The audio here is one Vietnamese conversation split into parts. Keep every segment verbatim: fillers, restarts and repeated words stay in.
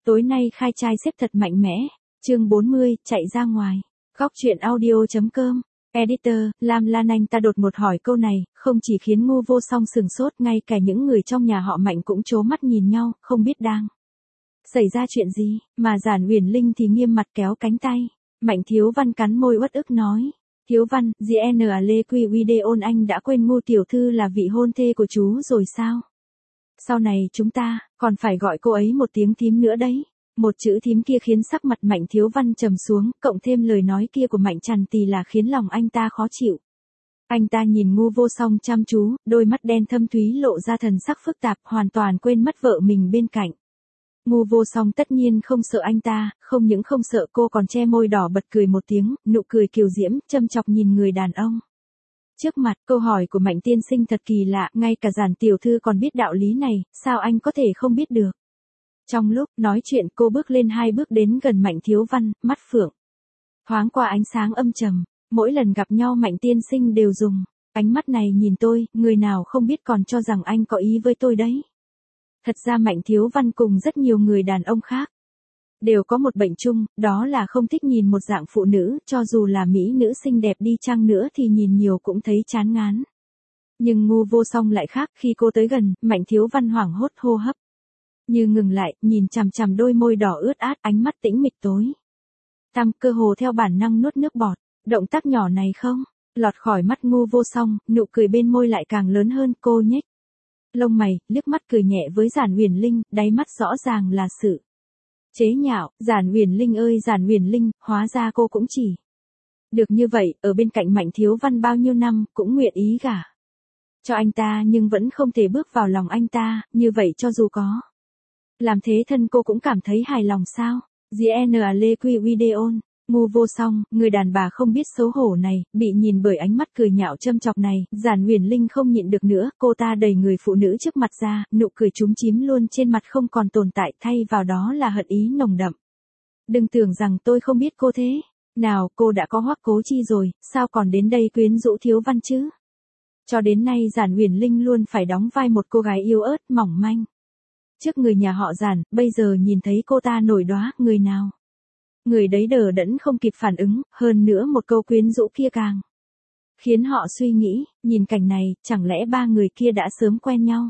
Tối nay khai trai xếp thật mạnh mẽ. Chương bốn mươi, chạy ra ngoài. Góc truyện audio.com. Editor, Lam Lan Anh ta đột ngột hỏi câu này, không chỉ khiến Ngô Vô Song sừng sốt, ngay cả những người trong nhà họ Mạnh cũng trố mắt nhìn nhau, không biết đang xảy ra chuyện gì, mà Giản Uyển Linh thì nghiêm mặt kéo cánh tay. Mạnh Thiếu Văn cắn môi uất ức nói, Thiếu Văn, giê en a lê quy video anh đã quên Ngô tiểu thư là vị hôn thê của chú rồi sao? Sau này chúng ta, còn phải gọi cô ấy một tiếng thím nữa đấy. Một chữ thím kia khiến sắc mặt Mạnh Thiếu Văn trầm xuống, cộng thêm lời nói kia của Mạnh Trần Tì là khiến lòng anh ta khó chịu. Anh ta nhìn Ngô Vô Song chăm chú, đôi mắt đen thâm thúy lộ ra thần sắc phức tạp, hoàn toàn quên mất vợ mình bên cạnh. Ngô Vô Song tất nhiên không sợ anh ta, không những không sợ, cô còn che môi đỏ bật cười một tiếng, nụ cười kiều diễm, châm chọc nhìn người đàn ông. Trước mặt, câu hỏi của Mạnh tiên sinh thật kỳ lạ, ngay cả Giản tiểu thư còn biết đạo lý này, sao anh có thể không biết được? Trong lúc nói chuyện, cô bước lên hai bước đến gần Mạnh Thiếu Văn, mắt phượng thoáng qua ánh sáng âm trầm. Mỗi lần gặp nhau Mạnh tiên sinh đều dùng ánh mắt này nhìn tôi, người nào không biết còn cho rằng anh có ý với tôi đấy. Thật ra Mạnh Thiếu Văn cùng rất nhiều người đàn ông khác đều có một bệnh chung, đó là không thích nhìn một dạng phụ nữ, cho dù là mỹ nữ xinh đẹp đi chăng nữa thì nhìn nhiều cũng thấy chán ngán. Nhưng Ngô Vô Song lại khác, khi cô tới gần, Mạnh Thiếu Văn hoảng hốt hô hấp như ngừng lại, nhìn chằm chằm đôi môi đỏ ướt át, ánh mắt tĩnh mịch tối tăm, cơ hồ theo bản năng nuốt nước bọt. Động tác nhỏ này không lọt khỏi mắt Ngô Vô Song, nụ cười bên môi lại càng lớn hơn, cô nhếch lông mày, liếc mắt cười nhẹ với Giản Uyển Linh, đáy mắt rõ ràng là sự chế nhạo. Giản Uyển Linh ơi Giản Uyển Linh, hóa ra cô cũng chỉ được như vậy, ở bên cạnh Mạnh Thiếu Văn bao nhiêu năm, cũng nguyện ý gả cho anh ta nhưng vẫn không thể bước vào lòng anh ta, như vậy cho dù có làm thế thân cô cũng cảm thấy hài lòng sao? giê en a lê quy video. Ngô Vô Song, người đàn bà không biết xấu hổ này, bị nhìn bởi ánh mắt cười nhạo châm chọc này, Giản Uyển Linh không nhịn được nữa, cô ta đẩy người phụ nữ trước mặt ra, nụ cười chúm chím luôn trên mặt không còn tồn tại, thay vào đó là hận ý nồng đậm. Đừng tưởng rằng tôi không biết cô thế. Nào, cô đã có Hoắc Cố Chi rồi, sao còn đến đây quyến rũ Thiếu Văn chứ? Cho đến nay Giản Uyển Linh luôn phải đóng vai một cô gái yếu ớt, mỏng manh trước người nhà họ Giản, bây giờ nhìn thấy cô ta nổi đóa, người nào người đấy đờ đẫn không kịp phản ứng, hơn nữa một câu quyến rũ kia càng khiến họ suy nghĩ, nhìn cảnh này, chẳng lẽ ba người kia đã sớm quen nhau?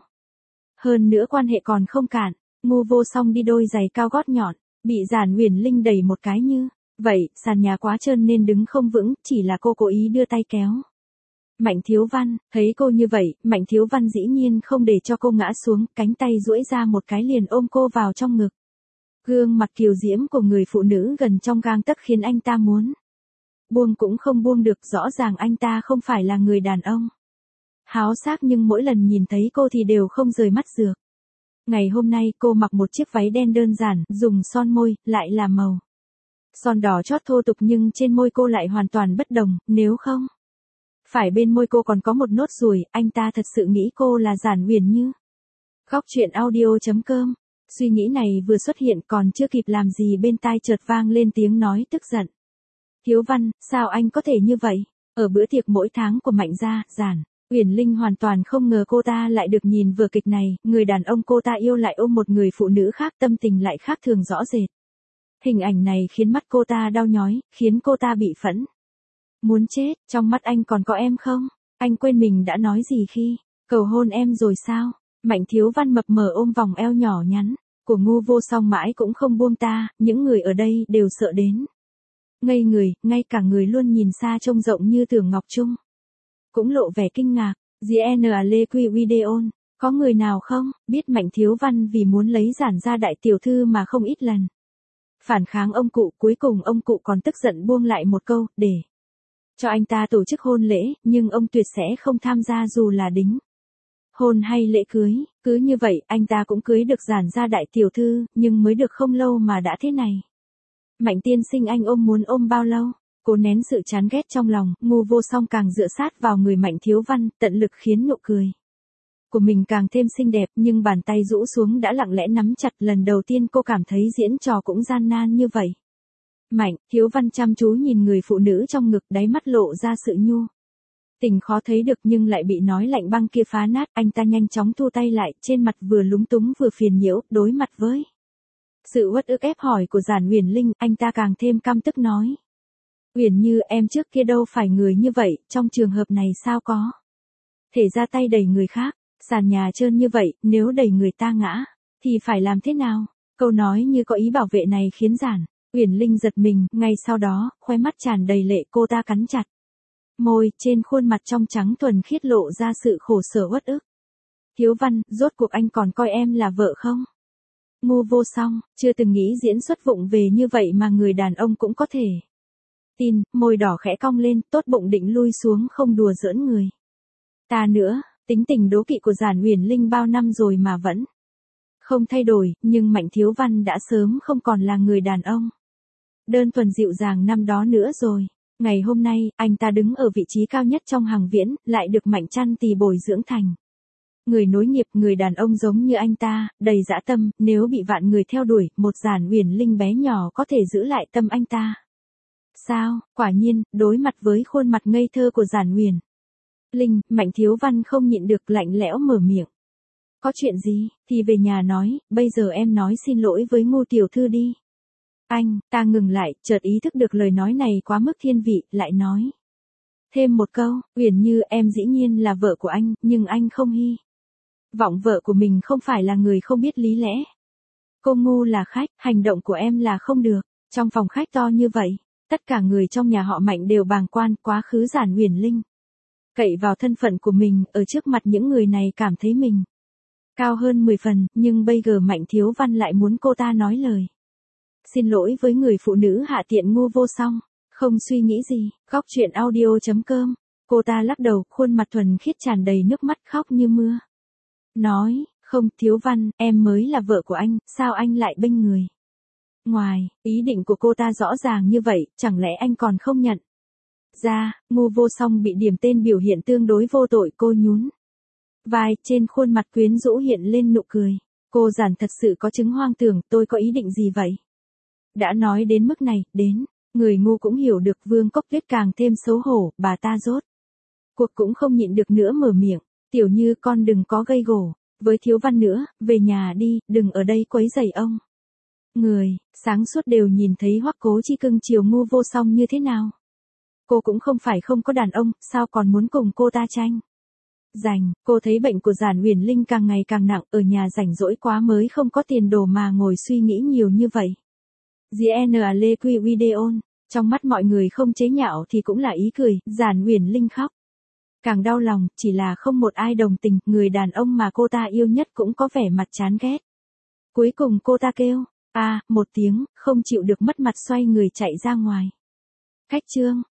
Hơn nữa quan hệ còn không cạn. Ngô Vô Song đi đôi giày cao gót nhọn, bị Giản Uyển Linh đẩy một cái như vậy, sàn nhà quá trơn nên đứng không vững, chỉ là cô cố ý đưa tay kéo. Mạnh Thiếu Văn, thấy cô như vậy, Mạnh Thiếu Văn dĩ nhiên không để cho cô ngã xuống, cánh tay duỗi ra một cái liền ôm cô vào trong ngực. Gương mặt kiều diễm của người phụ nữ gần trong gang tấc khiến anh ta muốn buông cũng không buông được, rõ ràng anh ta không phải là người đàn ông háo sắc, nhưng mỗi lần nhìn thấy cô thì đều không rời mắt dược. Ngày hôm nay cô mặc một chiếc váy đen đơn giản, dùng son môi, lại là màu son đỏ chót thô tục, nhưng trên môi cô lại hoàn toàn bất đồng, nếu không phải bên môi cô còn có một nốt ruồi, anh ta thật sự nghĩ cô là Giản Uyển Như. Góc truyện audio.com. Suy nghĩ này vừa xuất hiện còn chưa kịp làm gì bên tai chợt vang lên tiếng nói tức giận. Thiếu Văn, sao anh có thể như vậy? Ở bữa tiệc mỗi tháng của Mạnh gia, Giản Uyển Linh hoàn toàn không ngờ cô ta lại được nhìn vở kịch này, người đàn ông cô ta yêu lại ôm một người phụ nữ khác, tâm tình lại khác thường rõ rệt. Hình ảnh này khiến mắt cô ta đau nhói, khiến cô ta bị phẫn muốn chết. Trong mắt anh còn có em không? Anh quên mình đã nói gì khi cầu hôn em rồi sao? Mạnh Thiếu Văn mập mờ ôm vòng eo nhỏ nhắn của Ngô Vô Song mãi cũng không buông ta, những người ở đây đều sợ đến ngây người, ngay cả người luôn nhìn xa trông rộng như Tưởng Ngọc Trung cũng lộ vẻ kinh ngạc. giê en a lê quy video. Có người nào không biết Mạnh Thiếu Văn vì muốn lấy Giản gia đại tiểu thư mà không ít lần phản kháng ông cụ, cuối cùng ông cụ còn tức giận buông lại một câu, để cho anh ta tổ chức hôn lễ, nhưng ông tuyệt sẽ không tham gia dù là đính hôn hay lễ cưới. Cứ như vậy, anh ta cũng cưới được Giản gia đại tiểu thư, nhưng mới được không lâu mà đã thế này. Mạnh tiên sinh, anh ôm muốn ôm bao lâu? Cố nén sự chán ghét trong lòng, Ngô Vô Song càng dựa sát vào người Mạnh Thiếu Văn, tận lực khiến nụ cười của mình càng thêm xinh đẹp, nhưng bàn tay rũ xuống đã lặng lẽ nắm chặt. Lần đầu tiên cô cảm thấy diễn trò cũng gian nan như vậy. Mạnh Thiếu Văn chăm chú nhìn người phụ nữ trong ngực, đáy mắt lộ ra sự nhu tình khó thấy được, nhưng lại bị nói lạnh băng kia phá nát. Anh ta nhanh chóng thu tay lại, trên mặt vừa lúng túng vừa phiền nhiễu, đối mặt với Sự uất ức ép hỏi của Giản Uyển Linh, anh ta càng thêm căm tức nói. Uyển Như, em trước kia đâu phải người như vậy, trong trường hợp này sao có thể ra tay đẩy người khác, sàn nhà trơn như vậy, nếu đẩy người ta ngã, thì phải làm thế nào? Câu nói như có ý bảo vệ này khiến Giản Uyển Linh giật mình, ngay sau đó, khóe mắt tràn đầy lệ, cô ta cắn chặt môi, trên khuôn mặt trong trắng thuần khiết lộ ra sự khổ sở uất ức. Thiếu Văn, rốt cuộc anh còn coi em là vợ không? Ngu vô song, chưa từng nghĩ diễn xuất vụng về như vậy mà người đàn ông cũng có thể tin, môi đỏ khẽ cong lên, tốt bụng định lui xuống không đùa giỡn người ta nữa. Tính tình đố kỵ của Giản Uyển Linh bao năm rồi mà vẫn không thay đổi, nhưng Mạnh Thiếu Văn đã sớm không còn là người đàn ông đơn thuần dịu dàng năm đó nữa rồi. Ngày hôm nay, anh ta đứng ở vị trí cao nhất trong hàng viễn, lại được Mạnh Trăn Tì bồi dưỡng thành người nối nghiệp, người đàn ông giống như anh ta, đầy dã tâm, nếu bị vạn người theo đuổi, một Giản Uyển Linh bé nhỏ có thể giữ lại tâm anh ta. Sao? Quả nhiên, đối mặt với khuôn mặt ngây thơ của Giản Uyển Linh, Mạnh Thiếu Văn không nhịn được lạnh lẽo mở miệng. Có chuyện gì, thì về nhà nói, bây giờ em nói xin lỗi với Ngô tiểu thư đi. Anh, ta ngừng lại, chợt ý thức được lời nói này quá mức thiên vị, lại nói thêm một câu, Uyển Như, em dĩ nhiên là vợ của anh, nhưng anh không hy vọng vợ của mình không phải là người không biết lý lẽ. Cô ngu là khách, hành động của em là không được. Trong phòng khách to như vậy, tất cả người trong nhà họ Mạnh đều bàng quan, quá khứ Giản Uyển Linh cậy vào thân phận của mình, ở trước mặt những người này cảm thấy mình cao hơn mười phần, nhưng bây giờ Mạnh Thiếu Văn lại muốn cô ta nói lời xin lỗi với người phụ nữ hạ tiện ngu vô song. Không suy nghĩ gì, góc chuyện audio chấm com. Cô ta lắc đầu, khuôn mặt thuần khiết tràn đầy nước mắt, khóc như mưa. Nói, không, Thiếu Văn, em mới là vợ của anh, sao anh lại bênh người ngoài? Ý định của cô ta rõ ràng như vậy, chẳng lẽ anh còn không nhận ra? Ngu vô song bị điểm tên biểu hiện tương đối vô tội, cô nhún vai, trên khuôn mặt quyến rũ hiện lên nụ cười. Cô Giản thật sự có chứng hoang tưởng, tôi có ý định gì vậy? Đã nói đến mức này, đến, người ngu cũng hiểu được. Vương Cốc Tuyết càng thêm xấu hổ, bà ta rốt cuộc cũng không nhịn được nữa mở miệng. Tiểu Như, con đừng có gây gổ với Thiếu Văn nữa, về nhà đi, đừng ở đây quấy rầy ông. Người sáng suốt đều nhìn thấy Hoắc Cố Chi cưng chiều ngu vô song như thế nào. Cô cũng không phải không có đàn ông, sao còn muốn cùng cô ta tranh giành? Cô thấy bệnh của Giản Uyển Linh càng ngày càng nặng, ở nhà rảnh rỗi quá mới không có tiền đồ mà ngồi suy nghĩ nhiều như vậy. giê en lê quy video, trong mắt mọi người không chế nhạo thì cũng là ý cười. Giản Uyển Linh khóc càng đau lòng, chỉ là không một ai đồng tình, người đàn ông mà cô ta yêu nhất cũng có vẻ mặt chán ghét. Cuối cùng cô ta kêu a à, một tiếng, không chịu được mất mặt xoay người chạy ra ngoài khách trương.